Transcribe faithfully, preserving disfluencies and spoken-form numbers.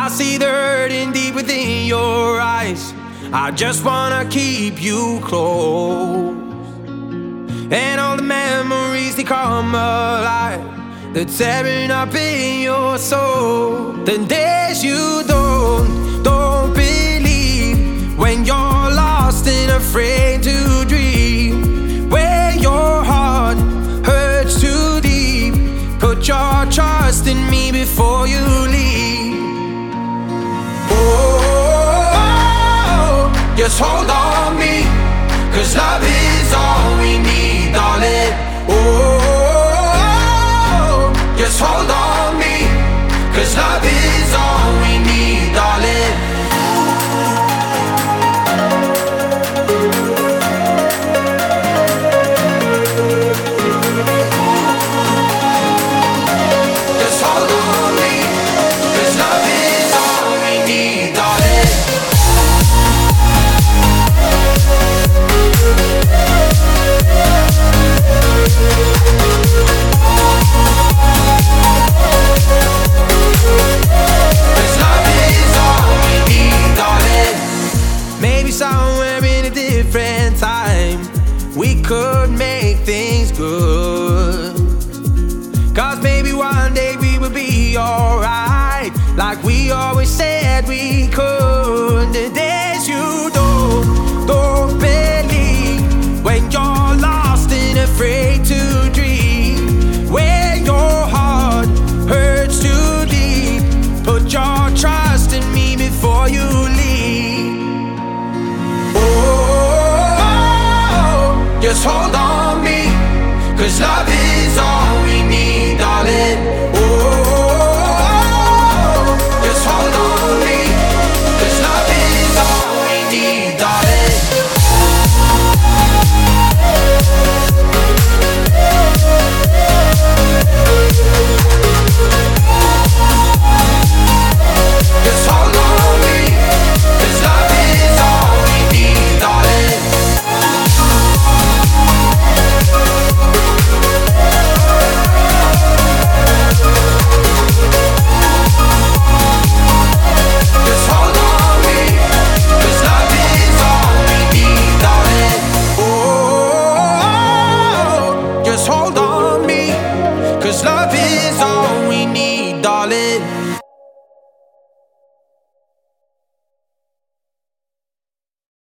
I see the hurting deep within your eyes. I just wanna keep you close. And all the memories, they come alive. They're tearing up in your soul. The days you don't, don't believe, when you're lost and afraid to dream, where your heart hurts too deep. Put your trust in me before you leave. Oh, just hold on me, 'cause love is all we need, darling. Oh, just hold on me, 'cause love is all we need, darling. Just hold on me, 'cause love is all we need, darling. Maybe somewhere in a different time we could make things good. 'Cause maybe one day we will be alright, like we always said we could. Today